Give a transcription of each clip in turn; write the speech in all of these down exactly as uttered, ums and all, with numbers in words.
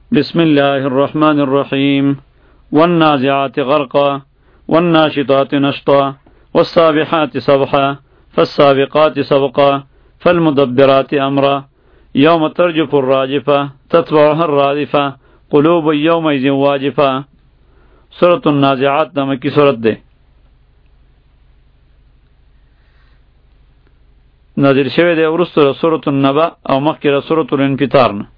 بسم الله الرحمن الرحيم والنازعات غرقا والناشطات نشطا والسابحات سبحا فالسابقات سبقا فالمدبرات أمرا يوم ترجف الراجفة تتبعها الرادفة قلوب يومئذ واجفة. سورة النازعات نمکی سورت دے نازل شوی دے ورستو سورة النبأ او مخکې سورة الانفطار نه.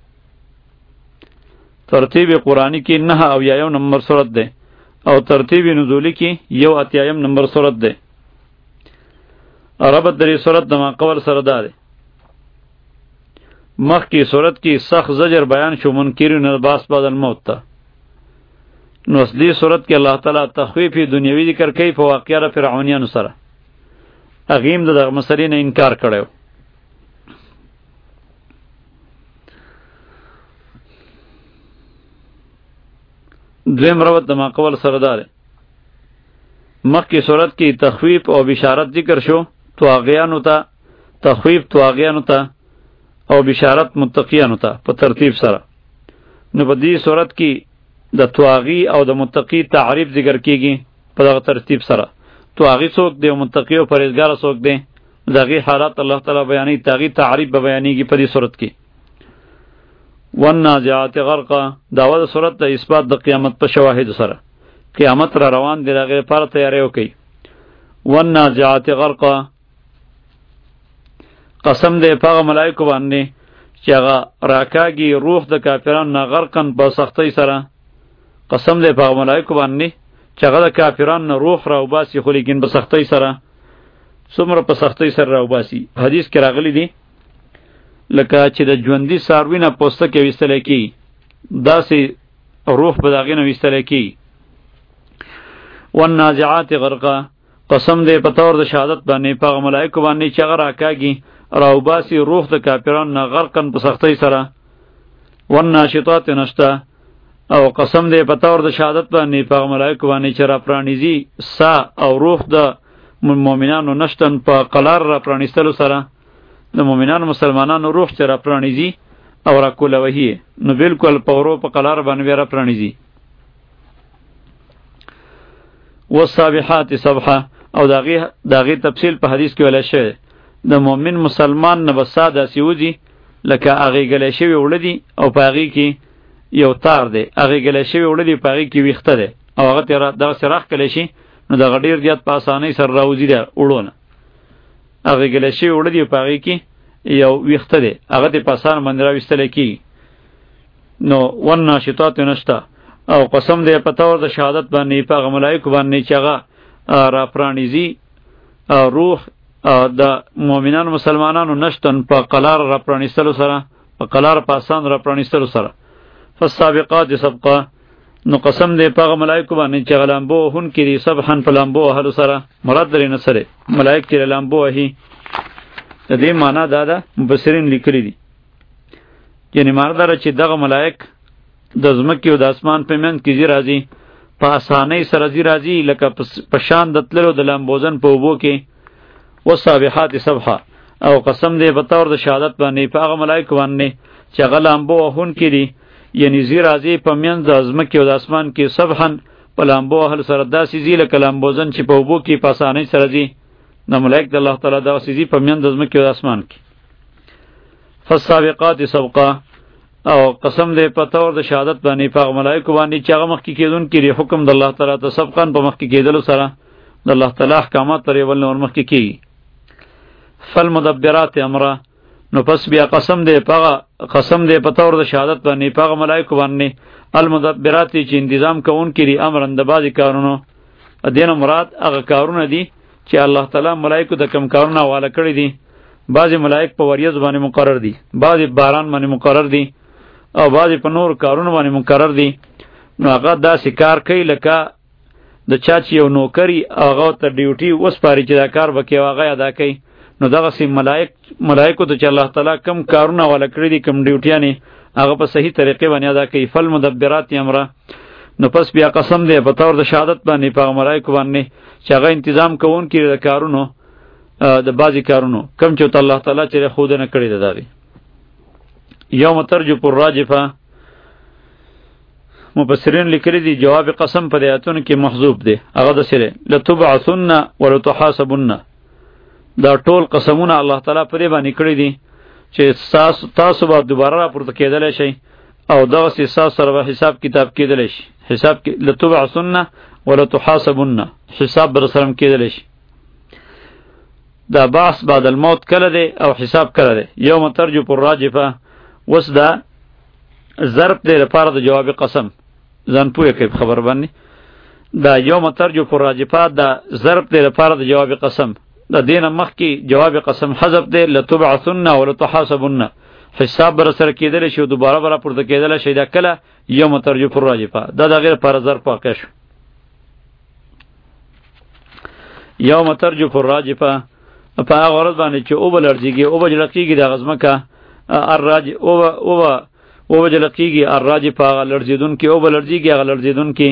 ترتیب قرآنی کی نه او یایم نمبر سورت ده او ترتیب نزولی کی یو اتیایم نمبر سورت ده. ربط دری سورت دما قول سردار مخ کی سورت کی سخت زجر بیان شو منکرین الباس بعد الموت تا. نو اصلی سورت کی اللہ تعالی تخویفی دنیوی ذکر کئی په واقعه فرعونیانو سره اغیم د مسلې نه انکار کړو. دویم روت دما قول سردار مخ کی صورت کی تخویف او بشارت ذکر شو تواغیانو تا تخویف تواغیانو تا او بشارت متقیانو تا په ترتیب سره. نو په دې صورت کی د تواغی او د متقی تعریف ذکر کیږي په دغه ترتیب سره. تواغی څوک دی او متقی او پرهیزګار څوک دی دغه حالات الله تعالی بیانې تاغي تعریف به بیانېږي په دې صورت کې. والنازعات غرقا داوا د صورت د اثبات د قیامت په شواهد سره قیامت را روان دی هغه لپاره تیاری وکي. والنازعات غرقا قسم دې په ملائکه باندې چې هغه راکاږي روح د کافرانو نه غرقن په سختۍ سره. قسم دې په ملائکه باندې چې هغه د کافرانو روح را وباسي خو لیکن په سختۍ سره څومره په سختۍ سره را وباسي. حدیث کې راغلی دی لکه چې د ژوندي څاروي نه پوسته کې ویستلی کېږي داسې روح به د هغې نه ویستلی کېږي. والنازعات غرقا قسم دی په طور د شهادت باندې په هغه ملایکو باندې چې هغه راکاږي راوباسي روح د کافرانو نه غرقن په سختۍ سره. والناشطات نشطا او قسم دی په طور د شهادت باندې په هغه ملایکو باندې چې راپرانیزي سا او روح د مؤمنانو نشتن په قلار راپرانیستلو سره د مؤمنانو مسلمانانو روح چې را پرانیزي او را کولوهي نو بالکل په ورو په قلار باندې را پرانیزي. والسابحات سبحا او داغي داغي تفصیل په حدیث کې ویل شوی د مؤمن مسلمان نه بساده سیوزي لکه هغه غلې شوی وړدي او په هغه کې یو تار دی هغه غلې شوی وړدي په هغه کې ویخته دی او هغه تر دغه سراخ کلی شي نو د غډیر زیات په اسانۍ سره راوځي دی وړونه هغه ګله شوی وړه دی په هغې کې یو ویښته دی هغه دې په اسانه باندې راویستلی کېږي. نو والناشطات نشته او قسم دی په طور د شهادت باندې په هغه ملایکو باندې چې هغه راپرانیزي روح د مؤمنانو مسلمانانو نشتن په قلار راپرانیستلو سره په قلار په اسان راپرانیستلو سره. فالسابقات سبقا نو قسم دی په هغه ملایکو باندې چې هغه لامبو وهونکي دي سبحن په لامبو وهلو سره مراد درې نه سره ملایک چې لامبو وهي د دې معنا دا ده مفسرین لیکلي دي یعنی معنا دا چې دغه ملایک د ځمکې او د اسمان په منځ کې ځي راځي په اسانۍ سره ځي راځي لکه په شان د تللو د لامبوزن په اوبو کې. والسابحات سبحا او قسم دی په طور د شهادت باندې په هغه ملایکو باندې چې هغه لامبو وهونکي دي یعنی زی راځي په منځ د ځمکې او د اسمان کې سبحن په لامبو وهلو سره داسې ځي لکه لامبوزن چې په اوبو کې په اسانۍ سره ځي نو ملائک د الله تعالی دغسې ځي په منځ د ځمکې او د اسمان کې. فالسابقات سبقا او قسم دی په طور د شهادت باندې په هغه ملایکو باندې چې هغه مخکې کېدونکي دي حکم د الله تعالی ته سبقا په مخکې کېدلو سره د الله تعالی احکامات ترې ول نور مخکې کېږي. فالمدبرات امرا نو پس بیا قسم دی پاغه قسم دی په طور د شهادت باندې پاغه ملائکه باندې المدبرات چې تنظیم کوونکي دي امرن د بعضی کارونو دینه مراد هغه کارونه دي چې الله تعالی ملائکه د کم کارونه حواله کړی دي. بعضی ملائک په وریځ باندې مقرر دي بعضی باران باندې مقرر دي او بعضی په نور کارونه باندې مقرر دي. نو هغه داسې کار کوي لکه د چا چې یو نوکری هغه ته ډیوټي وسپاري چې دا کار وکړي هغه ادا کوي. نو دغه سي ملائک ملائکو ته چې الله تعالی کم کارونه ولا کړی دي کم ډیوټیانې هغه په صحیح طریقې باندې ادا کوي. فل مدبرات امره نو پس بیا قسم دی په طور د شهادت باندې په ملائکو باندې چې هغه تنظیم کوونکي د کارونو د بعضی کارونو کم چې الله تعالی چې خود نه کړی دی. یوم ترجف الراجفه مفسرین لیکلی دي جواب قسم په آیاتونو کې محذوب دی، هغه د سره لتبعثن ولتحاسبن. دا ټول قسمونه الله تعالی په دې باندې کړی دي چې تاسو تاسو به دوباره راپورته کېدلی شئ او دغسې ستاسو سره به حساب کتاب کېدلی شي. حساب لتبعثن ولتحاسبن، حساب به رسره کېدلی شي. دا بعث بعد الموت کله دی او حساب کله دی؟ یوم ترجف الراجفه. اوس دا ضرب دی لپاره د جواب قسم، ځان پوهه کوي خبر باندې. دا یوم ترجف الراجفه دا ضرب دی لپاره د جواب قسم. د دینه مخکې جواب قسم حذف دی، لتبعثن ولتحاسبن، حساب بر سره کېدلی شي او دوباره به راپورته کېدلی شي. دا کله؟ یوم ترجف الراجفه. دا د هغې لپاره ضرب واقع شو. یوم ترجف الراجفه په هغه ورځ باندې چې اوبه لړزېږي، اوبه جلقېږي د هغه ځمکه، الراج اوبه اوبه اوبه جلقېږي، الراجفه هغه لړزېدونکې، اوبه لړزېږي هغه لړزېدونکې.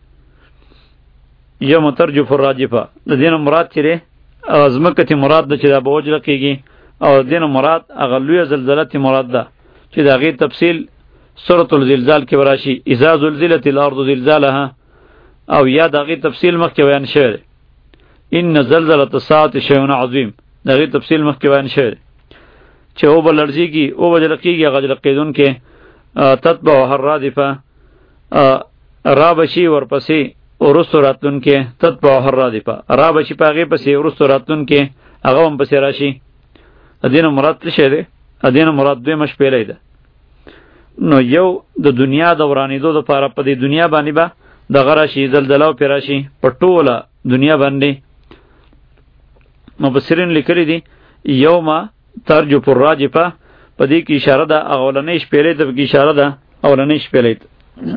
یوم ترجف الراجفه د دې نه مراد چې دی ځمکه تی مراد ده چې دا به وجلقېږي، او د دې نه مراد هغه لویه زلزله تی مراد ده چې د هغې تفصیل سورة الزلزال کې به راشي، اذا زلزلت الارض زلزالها، او یا د هغې تفصیل مخکې بیان شوی دی، ان زلزلة الساعة شیء عظیم، د هغې تفصیل مخکې بیان شوی دی چې اوبه لړزېږي، اوبه جلقېږي هغه جلقېدونکې. تتبعها الرادفه، را به شي ورپسې وروستو راتلونکې، تتبعها الرادفه، را به شي په هغې پسې وروستو راتلونکې، هغه هم پسې راشي. د دې نه مراد څه شی دی؟ د دې نه مراد دویمه شپېلۍ ده. نو یو د دنیا د ورانېدو دپاره په دې دنیا باندې به دغه راشي، زلزله پرې راشي په ټوله دنیا باندې. مفسرین لیکلی دي یوم ترجف الراجفه، په دې کې اشاره ده اولنۍ شپېلۍ ته، پکې اشاره ده اولنۍ شپېلۍ ته.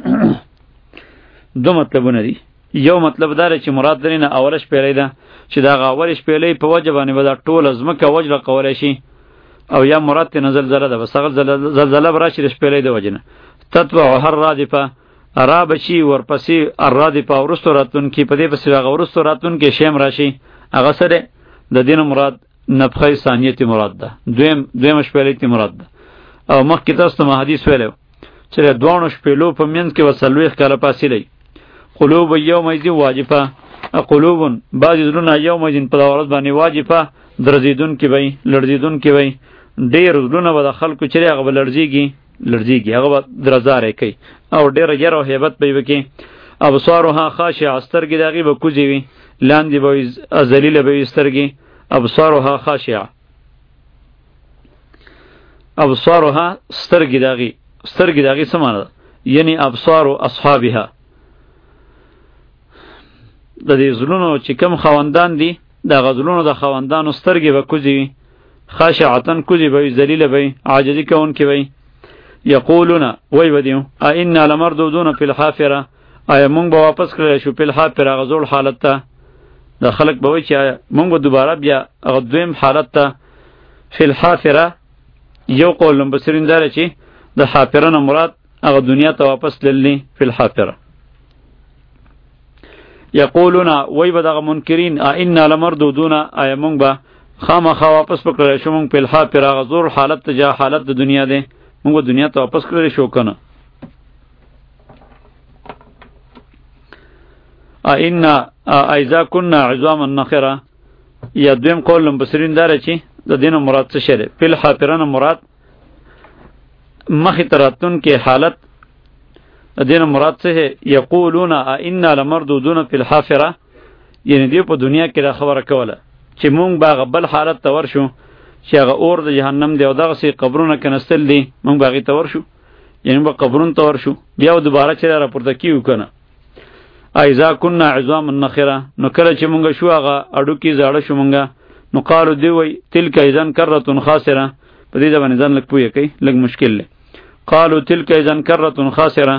دو مطلبونه دي. یو مطلب دا دی چې مراد درې نه اوله شپېلۍ ده چې د هغه اولې شپېلۍ په وجه باندې به دا ټوله ځمکه وجلقولی شي، او یا مراد ترېنه زلزله ده، بس هغه زلزله به راشي د شپېلۍ د وجې نه. تتبعها الرادفه، را به شي ورپسې الرادفه وروستو راتلونکي، په دې پسې هغه وروستو راتلونکي شی هم راشي. هغه څه دی؟ د دې نه مراد نفخه ثانیه تی مراد ده، دویم دویمه شپېلۍ تی مراد ده. او مخکې تاسو ته ما حدیث ویلی چې د دواړو شپېلو په منځ کې به څلوېښت کاله فاصله وي. قلوب یومئذ واجفه، قلوب بعضې زړونه یومئذ په دغه ورځ باندې واجفه، درزېدونکي به وي، لړزېدونکي به وي. ډېر زړونه به د خلکو چې دی هغه به لړزېږي لړزېږي هغه به درزاری کوي، او ډېره یر او هیبت به یې وکړي. ابصارها خاشعه، سترګې د هغې به کوزې وي، لاندې به وي، ذلیله به وي سترګې. ابصارها خاشعه، ابصارها سترګې د هغې، سترګې د هغې څه معنی ده؟ یعنی ابصار اصحابها، د دې زړونو چې کوم خاوندان دي د هغه زړونو د خاوندانو سترګې به کوزې وي، خاشعتن کوزې به وي، ذلیله به وي، عاجزي کوونکې به وي. یقولون وی به دیو ائنا لمردودون فی الحافره، آیا مونږ به واپس کړلی شو فی الحافره هغه زوړ حالت ته. د خلک به وایي چې آیا مونږ به دوباره بیا هغه دویم حالت ته. فی الحافره یو قول مفسرین دا دی چې د حافره نه مراد هغه دنیا ته واپس تللی فی الحافره. یقولون وی به دغه منکرین ائنا لمردودون، آیا مونږ به خامخا واپس پکړلی شو مونږ فی الحافره هغه زوړ حالت ته، جا حالت د دنیا دی، مونږ به دنیا ته واپس کړلی شو که نه. ائنا اذا كنا عظاما نخره، یا دویم قول مفسرین دا دی چې د دې نه مراد څه شی دی؟ فی الحافره نه مراد مخې ته راتلونکې حالت، د دې نه مراد څه دی؟ یقولون ائنا لمردودون فی الحافره، یعنی دوی په دنیا کې دا خبره کوله چې مونږ به هغه بل حالت ته ورشو چې هغه اور د جهنم دی، او دغسې قبرونه کنستل دي، مونږ به هغې ته ورشو، یعنی به قبرونو ته ورشو بیا به دوباره چې راپورته کیږو که نه. اذا كنا عظاما نخره، نو کله چې مونږ شو هغه اډوکي زاړه شو مونږ، نو قالو دی وی تلک اذن کرة خاسره. په دې باندې ځان لږ پوهه کوي، لږ مشکل دی. قالو تلک اذن کرة خاسره،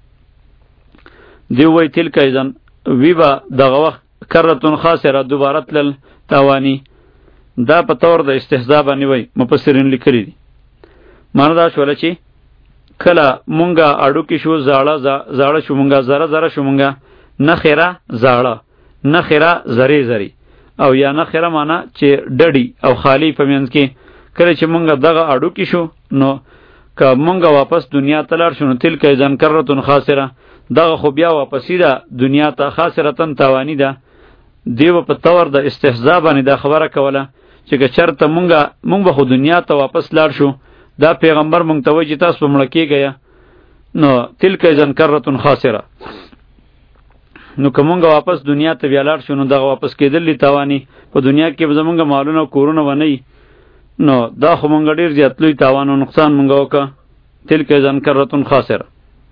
دی وی تلک اذن وی به دغه وخت کرة خاسره دوباره تلل تاوانی. دا په طور د استهزاء باندې وی مفسرین لیکلی دي. معنی دا شوله چې کله مونږه اډوکي شو زاړه زاړه شو مونږه، زره زره شو مونږه، نخره زاړه، نخره زری زری، او یا نخره معنا چې ډډی او خالی په منځ کې. کله چې مونږ دغه اډوکي شو نو که مونږ واپس دنیا ته لاړ شو نو تلک اذن کرتون خاسره، دغه خو بیا واپسی ده دنیا ته، خاسرتن تاوانی ده. دیو په تور د استهزاء باندې دا خبره کوله چې که چرته مونږه مونږ به خو دنیا ته واپس لاړ شو، دا پیغمبر مونږ ته وایي چې تاسو مړه کیږئ، نو تلک اذن کرتون خاسره. نو که مونږ واپس دنیا ته بیا لاړ شو نو دغه واپس کېدل دي تاوانی، په دنیا کې به زمونږ مالونه او کورونه ونه، نو دا خو مونږ ډېر زیات لوی تاوان او نقصان مونږ وکړه. تلک اذن کرتون خاسره.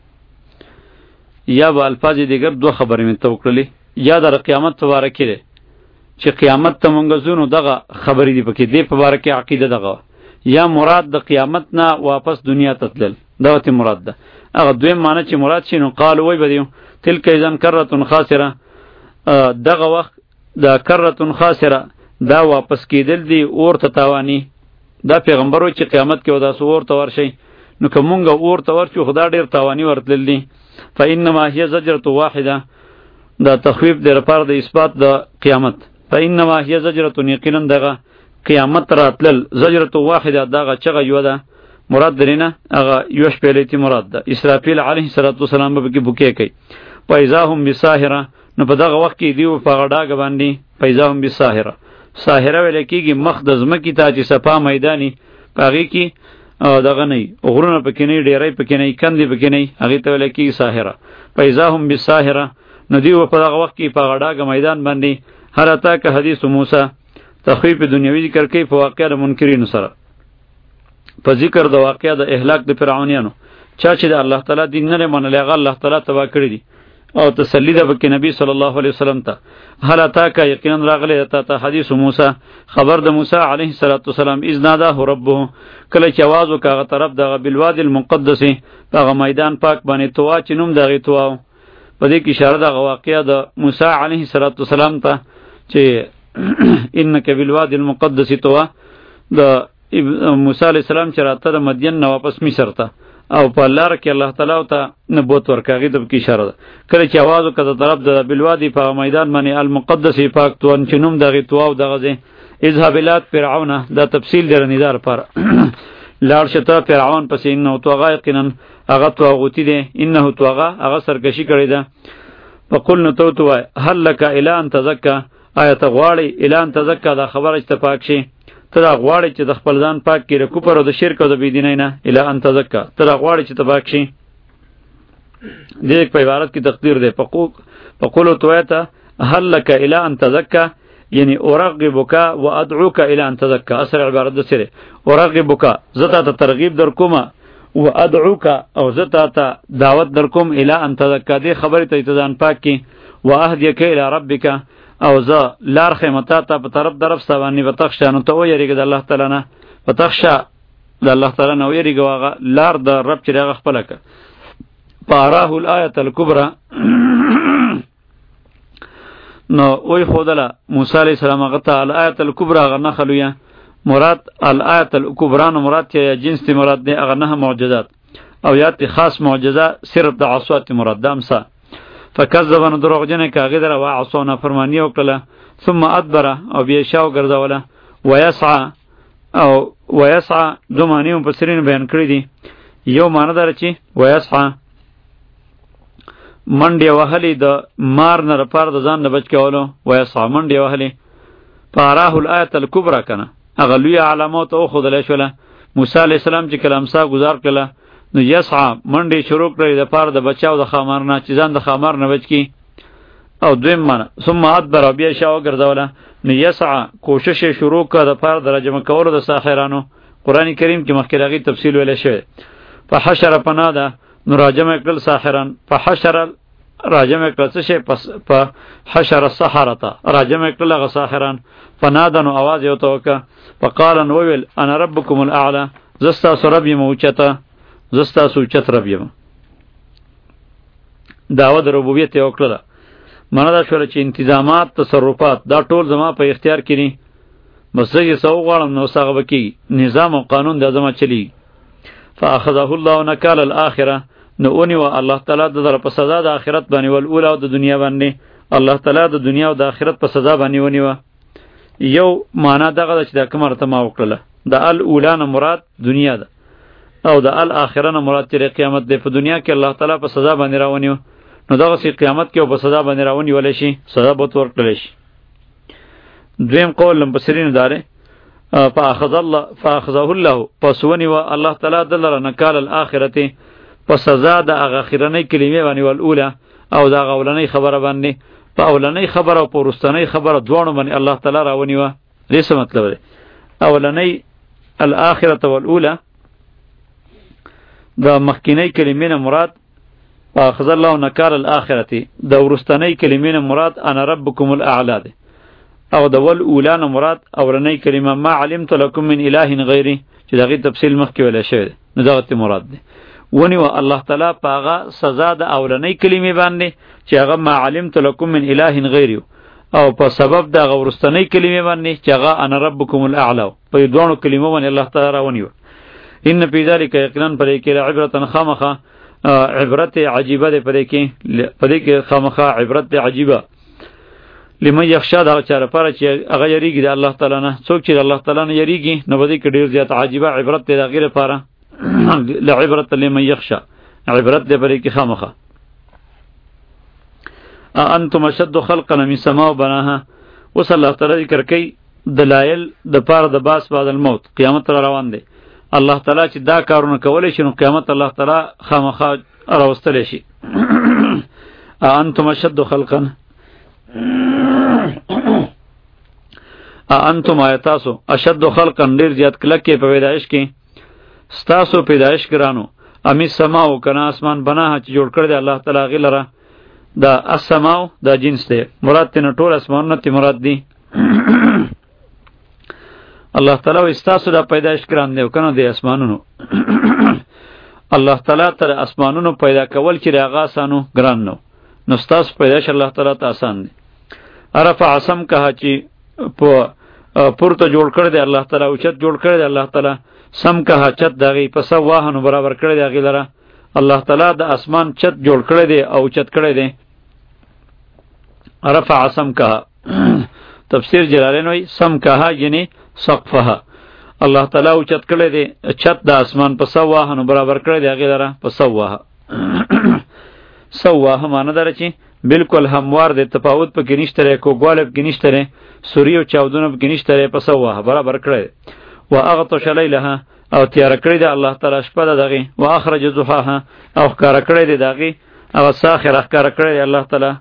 یا به الفاظ دیگر دو خبرې مې ته وکړلې، یا در قیامت په باره کې دی چې قیامت ته مونږ ځو نو دغه خبرې دي پکې، دې په باره کې عقیده دغه، یا مراد د قیامت نه واپس دنیا ته تلل دا ته مراد ده. هغه دویم معنی چې مراد شي نو قالو وای بدیو تلک اذن کرتون خاسره، دغه وخت د کرتون خاسره دا واپس کېدل دي اور ته تاوانی. دا پیغمبر وایي چې قیامت کې ودا سو اور ته ورشي، نو که مونږ اور ته ورشو خدا ډېر تاوانی ورتلل دي. فإنما هي زجرة واحده، دا تخویف دی لپاره د اثبات د قیامت. فإنما هي زجرة، یقینا دغه قیامت راتلل زجرة واحده، دغه چغه یو ده مراد درینه، هغه یو شپېلې تی مراد ده. اسرافیل علیه السلام به کې بوکې کوي. فإذا هم بساحره، نو په دغه وخت کې دیو په غډاګ باندې فإذا هم بساحره، ساحره ویل کېږي مخ د ځمکې ته چې صفا میدانی پاغي کې دغه نه غرونه پکې نه ډیرې پکې نه کندې پکې نه، هغه ته ویل کېږي ساحره. فإذا هم بساحره، نو دیو په دغه وخت کې په غډاګ میدان باندې هر اتا که حدیث موسی تخویف دنیوي ذکر کوي په واقعه د منکرین سره، په ذکر د واقعه د اهلاک د فرعونانو، چا چې د الله تعالی دین نه منل هغه الله تعالی تبا کړی دي، او تسلی ده بکې نبی صلی الله علیه وسلم ته. هل اتا که یقینا راغلی ته حدیث موسی، خبر د موسی علیه السلام اذ ناداه ربه، کله چې आवाज وکړه طرف دغه بلواد المقدس، دغه میدان پاک باندې توا چې نوم دغه توا، په دې کې اشاره د واقعیا د موسی علیه السلام ته چې انک بلواد المقدس توا، د موسی علیه السلام چې راته د مدین نه واپس مصر ته او په لار کې الله تعالی ته نبوت ورکاږي، د کې اشاره ده. کله چې आवाज وکړه طرف د بلوادی په میدان باندې المقدس پاک توان چې نوم دغه توا او دغه ځای اذهب الى فرعون، دا تفصیل درنیدار پر لار شته فرعون پس انه توغا، یقینا هغه توغوتی دی، انه توغا هغه سرکشی کړی ده. فقلنا تو تو هل لك الى ان تزكى، آیت غواړي الى ان تزكى، دا خبره چې پاک شي، ته دا غواړي چې د خپل ځان پاک کړي کوپر او د شرک او د بيدینۍ نه، الى ان تزكى، ته دا غواړي چې ته پاک شي. دې په عبارت کې تقدیر ده. فقوق فقولوا تويتا هل لك الى ان تزكى، یعنی ارغبک و ادعوک الى ان تزكى، اصل عبارت ده سره ارغبک زتا ته ترغیب در کومه، و ادعوک او زتا ته دعوت در کوم الى ان تزكى، دې خبره ته ځان پاک کی، و اهدیک الى ربک، او ز لار خیمتا ته په طرف درف سوانی وتخشا، نو ته ویریګ د الله تعالی نه، وتخشا د الله تعالی نه ویریګ واغه لار د رب چې هغه خپل ک. پاراه الایه الکبرى، نو وی خودله موسی علیہ السلام هغه ته الایه الکبرى غنه خلویا، مراد الایه الکبرى نو مراد چې جنس تی مراد دی هغه نه معجزات، او یا تی خاص معجزه صرف د عصوات مراد دامسا. فکذبن دروغجن کاغه در وا عصونا فرمانی وکړه، ثم ادبر او بیا شاو ګرځوله، ويسعى او ويسعى دو معنی په سرین بیان کړی دي. یو معنی در چې ويسعى منډه وهلی د مار نه لپاره د ځان نه بچ کولو، ويسعى منډه وهلی. پاراه الایه الکبرى کنه هغه لوی علامات او خدای شوله. موسی علیہ السلام چې کلام سا گزار کړه، نو یسعى منډه شروع کړې د پاره د بچاو د خامار نه، چې ځان د خامار نه بچ کی. او دویم معنی ثم ادبر بیا شاو ګرځوله، نو یسعى کوشش شروع کړه د پاره د رجم کولو د ساحرانو. قران کریم کې مخکې راغی تفصیل ویل شوی. فحشر پناده، نو راجم کړل ساحران، فحشر راجم کړل څه شی، پس په حشر السحرة راجم کړل غ ساحران، فناده نو आवाज یو توکه، فقال نو ویل انا ربکم الاعلى، زستا سرب یموچته، زستا سوچت رب یم. دعوت ربوبیت یو کړل، معنی دا شوله چې انتظامات تصرفات دا ټول زما په اختیار کې دي، بس زه یې سو غواړم نو ساغه بکی نظام او قانون د زما چلی. فاخذه الله نکال الاخره، نو اونی و الله تعالی د در په سزا د آخرت باندې ول اوله او د دنیا باندې، الله تعالی د دنیا او د آخرت په سزا باندې ونی و. یو معنا دغه چې د کومه ته ما وکړه، د الاولان مراد دنیا ده، او د الاخره نه مراد تیر قیامت دی. په دنیا کې الله تعالی په سزا باندې راونیو، نو دغه سی قیامت کې په سزا باندې راونی ولې شي، سزا به ورکړل شي. دویم قول لمبسرین داره فاخذ الله فاخذه الله پسونی و الله تعالی دلره نکال الاخرته په سزا د هغه اخرنۍ کلمې باندې ول اوله او د غولنۍ خبره باندې، په اولنۍ خبره او په وروستنۍ خبره دوه باندې الله تعالی راونی و. دې څه مطلب دی؟ اولنۍ الاخرته والاولى د مخکینی کلمې نه مراد فاخذ الله نکال الاخرته، د وروستنۍ کلمې نه مراد انا ربکم الاعلى دی، او د ول اولا نه مراد اورنۍ کلمه ما علمت لكم من اله غیری چې دغه تفصیل مخکې ویل شوی دی، نو دغه ته مراد دی. ونی و الله تعالی پاغه سزا د اورنۍ کلمې باندې چې هغه ما علمت لكم من اله غیری، او په سبب د غورستنۍ کلمې باندې چې هغه انا ربکم الاعلى، په دوه کلمو باندې الله تعالی راونی و. ان فی ذلک یقینا پرې کې عبرتن خامخه عبرت عجیبه ده، پرې کې پرې کې خامخه عبرت عجیبه لمن یخشا دا چاره پر چې هغه یریږي د الله تعالی نه. څوک چې الله تعالی نه یریږي نو بده کې ډیر زیات عجیبه عبرت دی غیر لپاره لعبرت لمن یخشا، عبرت دی پرې کې خامخه. انتم اشد خلقا من السماء بناها، وصلی الله تعالی ذکر کوي دلایل د پاره د باس بعد الموت، قیامت را روان دی. الله تعالی چې دا کارونه کولای شي نو قیامت الله تعالی خامخه راوستلی شي. انتم اشد خلقا انتم آیتاسو اشد خلقا ډیر زیات کلکې په پیدایش کې ستاسو پیدایش ګرانو، امی سماو کنا اسمان بناه چې جوړ کړی دی الله تعالی غیلره. دا السماو دا جنس دی، مراد تینا ټول اسمانونه تی مراد دی. الله تعالی و استاسو دا پیدایش ګران دی کنه دی اسمانونو. الله تعالی تر اسمانونو پیدا کول چې راغا سانو ګران نو، نو ستاسو پیدایش الله تعالی ته آسان دی. عرف عصم کها چې په پورته جوړ کړی دی الله تعالی، او چت جوړ کړی دی الله تعالی، سم کها چت دغه په سواهنو برابر کړی دی هغه لره. الله تعالی د اسمان چت جوړ کړی دی او چت کړی دی. عرف عصم کها تفسیر جلالین وی سم کها یعنی سقفها، الله تعالی او چت کړی دی چت د اسمان په سواهنو برابر کړی دی هغه لره په سواه. سواه معنی دره چې بالکل هموار دی، تفاوت په کې نشته لري، کوګوالب کې نشته لري، سوری او چاودونه په کې نشته لري، په سواه برابر کړی. و اغطش لیلها او تیار کړی دی الله تعالی شپه دغه، و اخرج ضحاها او ښکار کړی دی دغه، او ساخر ښکار کړی دی الله تعالی.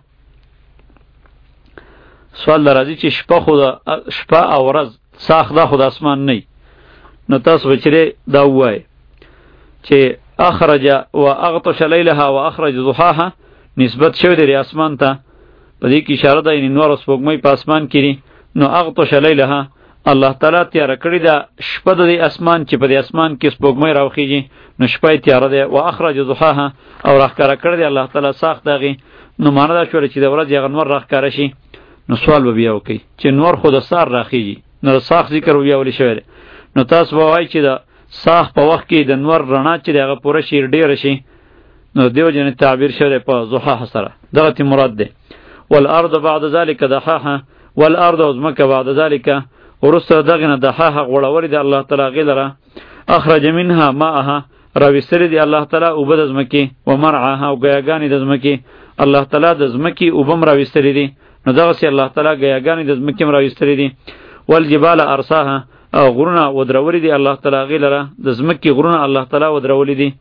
سوال راځي چې شپه خو شپه او ورځ ساخ دا خو د اسمان نه، نو تاسو بچره دا وای چې اخرج و اغطش لیلها و اخرج ضحاها نسبت شوی دی اسمان ته، په دې کې اشاره ده ان نور سپوږمۍ په اسمان کې دي. نو اغطش لیلها الله تعالی تیار کړی دا شپه د اسمان چې په دې اسمان کې سپوږمۍ راوخیږي، نو شپه تیار ده. و اخرج ضحاها او راخکاره کړی دی الله تعالی ساخت دغه، نو معنی دا شوړي چې د ورځ یغ نور راخکاره شي. نو سوال به بیا وکي چې نور خود سار راخیږي، نو ساخ ذکر بیا ولې شوی، نو تاسو وایي چې دا ساخ په وخت کې د نور رڼا چې دغه پوره شي ډیر شي، نو دیو جن تعبیر شوی په ضحاها سره، دغه تی مراد ده. والارض بعد ذلك دحاها، والارض وزمک بعد ذلك ورسره دغه نه دحاها غوړور دی الله تعالی غیلره. اخرج منها ماءها راوستری دی الله تعالی او بد زمکی، و مرعاها او گیاګانی د زمکی، الله تعالی د زمکی او بم راوستری دی، نو دغه سي الله تعالی گیاګانی د زمکی راوستری دی. والجبال ارساها او غرونه ودرولی دی الله تعالی غیلره، د زمکی غرونه الله تعالی ودرولی دی.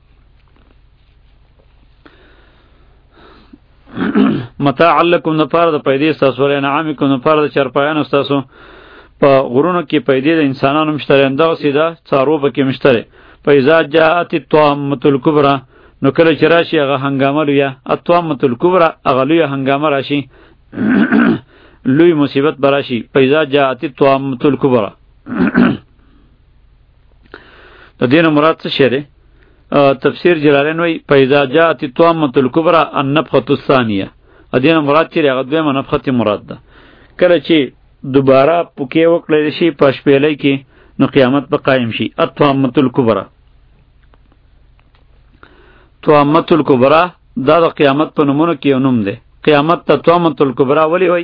متاع لکم نفار د پیدې ستاسو ولې نعامکم نفار د چرپایانو ستاسو. په غرونو کې پیدې د انسانانو مشتره انداو سیده څارو پکې مشتره. فاذا جاءت الطامة الكبرى نو کله چې راشي هغه هنګامه لویه، الطامة الكبرى هغه لویه هنګامه راشي، لوی مصیبت براشي. فاذا جاءت الطامة الكبرى د دې نه مراد څه شی دی؟ تفسیر جلالین وی فاذا جاءت الطامة الكبرى النفخة الثانیه، ا دې نه مراد چې هغه دویمه نفخه مراد ده. کله چې دوباره پوکې وکړل شي په شپېلې کې نو قیامت به قائم شي. الطامة الكبرى، طامة الكبرى دا د قیامت په نومونو کې یو نوم دی. قیامت ته طامة الكبرى ولی وای؟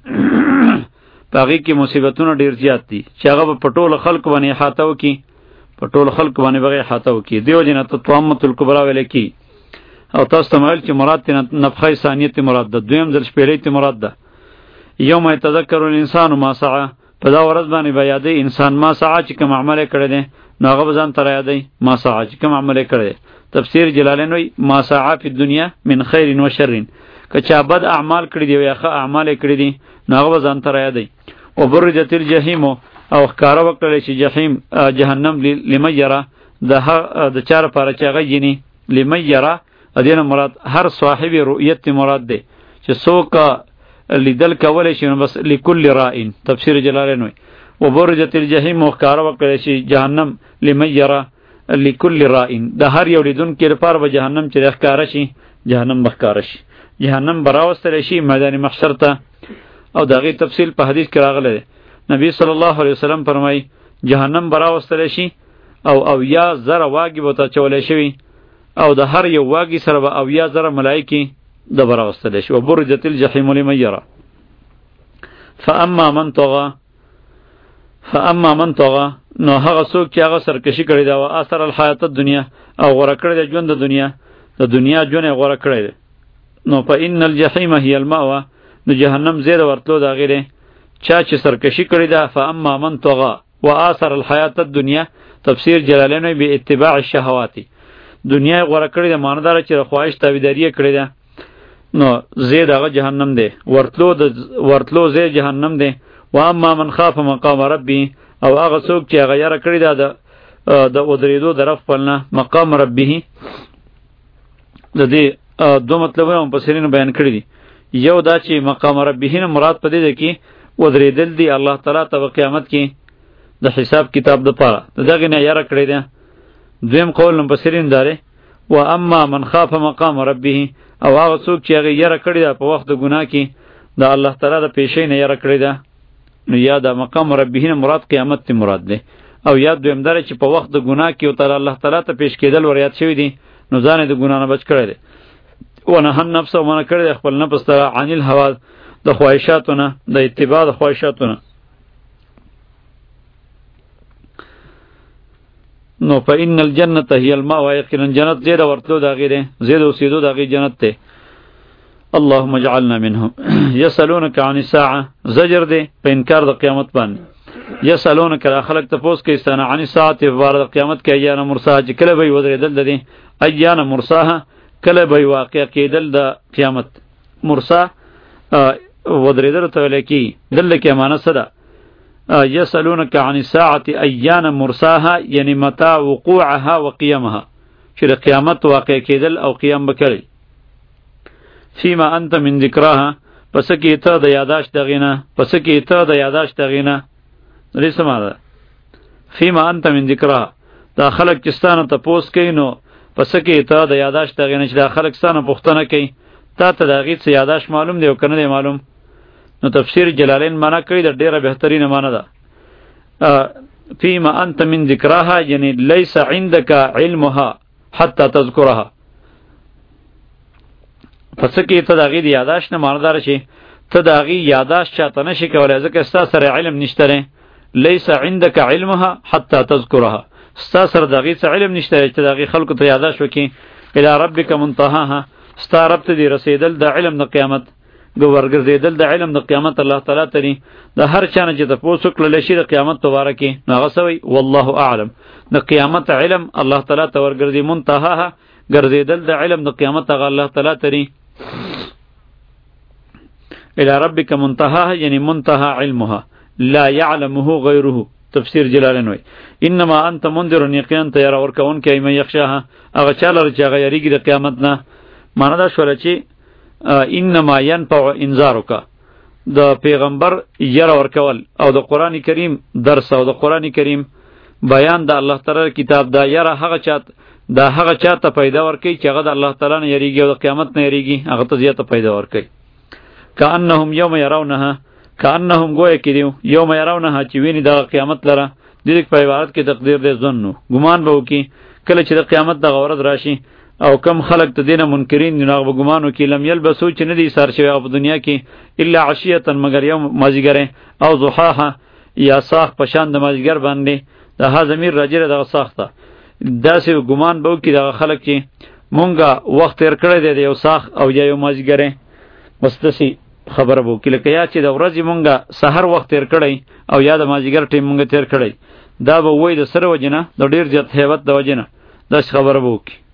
پاغي کې مصیبتونه ډیر زیات دي چې هغه په ټولو خلکو باندې احاطه وکړي، په ټول خلق باندې بغي حاته وکي. دیو جن ته طامه الکبرى ویل کی او تاسو ته مایل چې مراد ته نفخه ثانیه ته مراد ده، دویم ځل شپېلې ته مراد ده. یوم یتذکر الانسان ما سعى، په دا ورځ باندې به یادې انسان ما سعى چې کوم عمل کړی دی نو هغه به ځان ته یادې ما سعى چې کوم عمل کړی دی. تفسیر جلالین وی ما سعى فی الدنیا من خیر و شر، که چا بد اعمال کړی دی یا ښه اعمال کړی دي نو هغه به ځان ته یادې. وبرجت الجحیم، او ښکاره وکړل چې جحیم جهنم لمن یرا د د چار لپاره چې هغه یني لمن یرا ادینه مراد هر صاحب رؤیت مراد دی چې څوک لیدل کولای شي نو بس لكل رائن. تفسیر جلالین وی وبرجت الجحیم مخکاره وکړي چې جهنم لمن یرا لكل رائن د هر یو لیدونکو لپاره به جهنم چې ښکاره شي جهنم بخکاره شي جهنم براوستل شي میدان محشر ته. او دغه تفصیل په حدیث کې راغلی دی. نبی صلی الله علیه وسلم فرمای جهنم براوستل شي او او یا زره واګي بوته چولې شي او د هر یو واګي سره به او یا زره ملائکی د براوستل شي. وبرجت الجحیم لمن یرا فاما من طغى فاما من طغى نو هغه څوک چې هغه سرکشي کړی دا او اثر الحیات الدنیا او غوړه کړی د ژوند د دنیا د دنیا ژوند غوړه کړی نو فإن الجحیم هی المأوى نو جهنم زیره ورتلو دا غیره چا چې سرکشي کړی دا. فاما من طغى واثر الحیات الدنیا تفسیر جلالین به اتباع الشهوات دنیا غوړه کړی د ماندار چې خواهش تابعداري کړی دا نو زید هغه جهنم دی ورتلو د ورتلو زید جهنم دی. و اما من خاف مقام ربی او هغه څوک چې هغه یاره کړی دا د د ودریدو درف پلنه مقام ربی د دې دو مطلبونه مفسرین بیان کړی دي. یو دا چې مقام ربی نه مراد پدې ده کې ودریدل دی الله تعالی ته قیامت کې د حساب کتاب د پاره دغه نه یاره کړی دی. دویم قول مفسرین داره و اما من خاف مقام ربه او هغه څوک چې هغه یره کړی دا په وخت د ګناه کې د الله تعالی د پیشې نه یره کړی دا نو یا د مقام ربه نه مراد قیامت ته مراد دی. او یا دویم داره چې په وخت د ګناه کې او تعالی الله تعالی ته پیش کېدل ور یاد شوی دی نو ځان د ګناه نه بچ کړی دی. و نه هم نفس او من کړی خپل نفس ته عن الهوا د خواهشاتو نه د اتباع د خواهشاتو نه. نو فإن الجنة هي المأوى یقینا جنت زیره ورتلو دا غیره زیره اوسېدو دا غی جنت ته. اللهم اجعلنا منهم. یسألونک عن الساعة زجر دی په انکار د قیامت باندې. یسألونک خلق تپوس کوي ستانه عن الساعة په اړه د قیامت کې ایان مرساها چې کله به ودرېدل د دې ایان مرساها کله به واقع کېدل د قیامت. مرسا ودرېدل ته ویل کی دلته کې معنی څه ده؟ یسألونک عن الساعة ایان مرساها یعنی متى وقوعها وقیامها چې د قیامت واقع کېدل او قیام بکړي. فيما انت من ذکرها پس کې ته د یاداشت دغینه پس کې ته د یاداشت دغینه لري سماده. فيما انت من ذکرها دا خلق چستانه ته پوس کوي نو پس کې ته د یاداشت دغینه چې دا خلق ستانه پوښتنه کوي تا ته دغې څه یاداشت معلوم دی او کنه دی معلوم. نو تفسیر جلالین معنا کوي د ډیره بهترینه معنا ده فيما انت من ذکرها یعنی ليس عندك علمها حتى تذكرها. پس کې ته دغې د یاداشت نه ماندار شي ته دغې یاداشت چاته نشي کولای ځکه ستا سره علم نشته. ليس عندك علمها حتى تذكرها ستا سره دغې څه علم نشته چې دغې خلکو ته یاداشت وکړي. الى ربك منتهاها ستا رب ته دې رسیدل د علم د قیامت ګورګرځیدل د علم د قیامت الله تعالی ته د هر چا نه چې د پوسو کړل شي د قیامت تواره کې نو هغه سوی والله اعلم د قیامت علم الله تعالی ته ورګرځي منتهاها ګرځیدل د علم د قیامت هغه الله تعالی ته الى ربك منتهاها یعنی منتهى علمها لا يعلمه غيره. تفسیر جلالین وی انما انت منذر یقینا ته یرا ورکون کې مې یخشاها هغه چاله چې هغه یریږي د قیامت نه. معنا دا شول چې انما ينفع انذارک د پیغمبر یره ورکول او د قران کریم درس او د قران کریم بیان د الله تعالی کتاب دا یره هغه چات دا هغه چاته پیدا ورکي چې هغه د الله تعالی نه یریږي او د قیامت نه یریږي هغه ته زیاته پیدا ورکي. کأنهم یوم يرونها کأنهم گویا کې دیو یوم يرونها چې ویني د قیامت لره د دې په عبارت کې تقدیر دې ځنو ګمان به وکي کله چې د قیامت د غورت راشي او کم خلق ته دینه منکرین نه غو ګمانو کې لم یلبسو چې نه دي سر شوی په دنیا کې الا عشیه مگر یوم مازیګره او ضحاها یا صاح پشان د مازیګر باندې د ها ضمیر راجع دغه ساخته داسې ګمان به وکړي دغه خلک چې مونږه وخت تیر کړی دی د یو ساخ او یا یو مازدیګری بس داسې خبره به وکړي لکه یا چې د ورځې مونږه سحر وخت تیر کړی او یا د مازدیګر ټیم مونږه تیر کړی دا به وایي د سره وجې نه د ډېر زیات هیبت د وجې نه داسې خبره به وکړي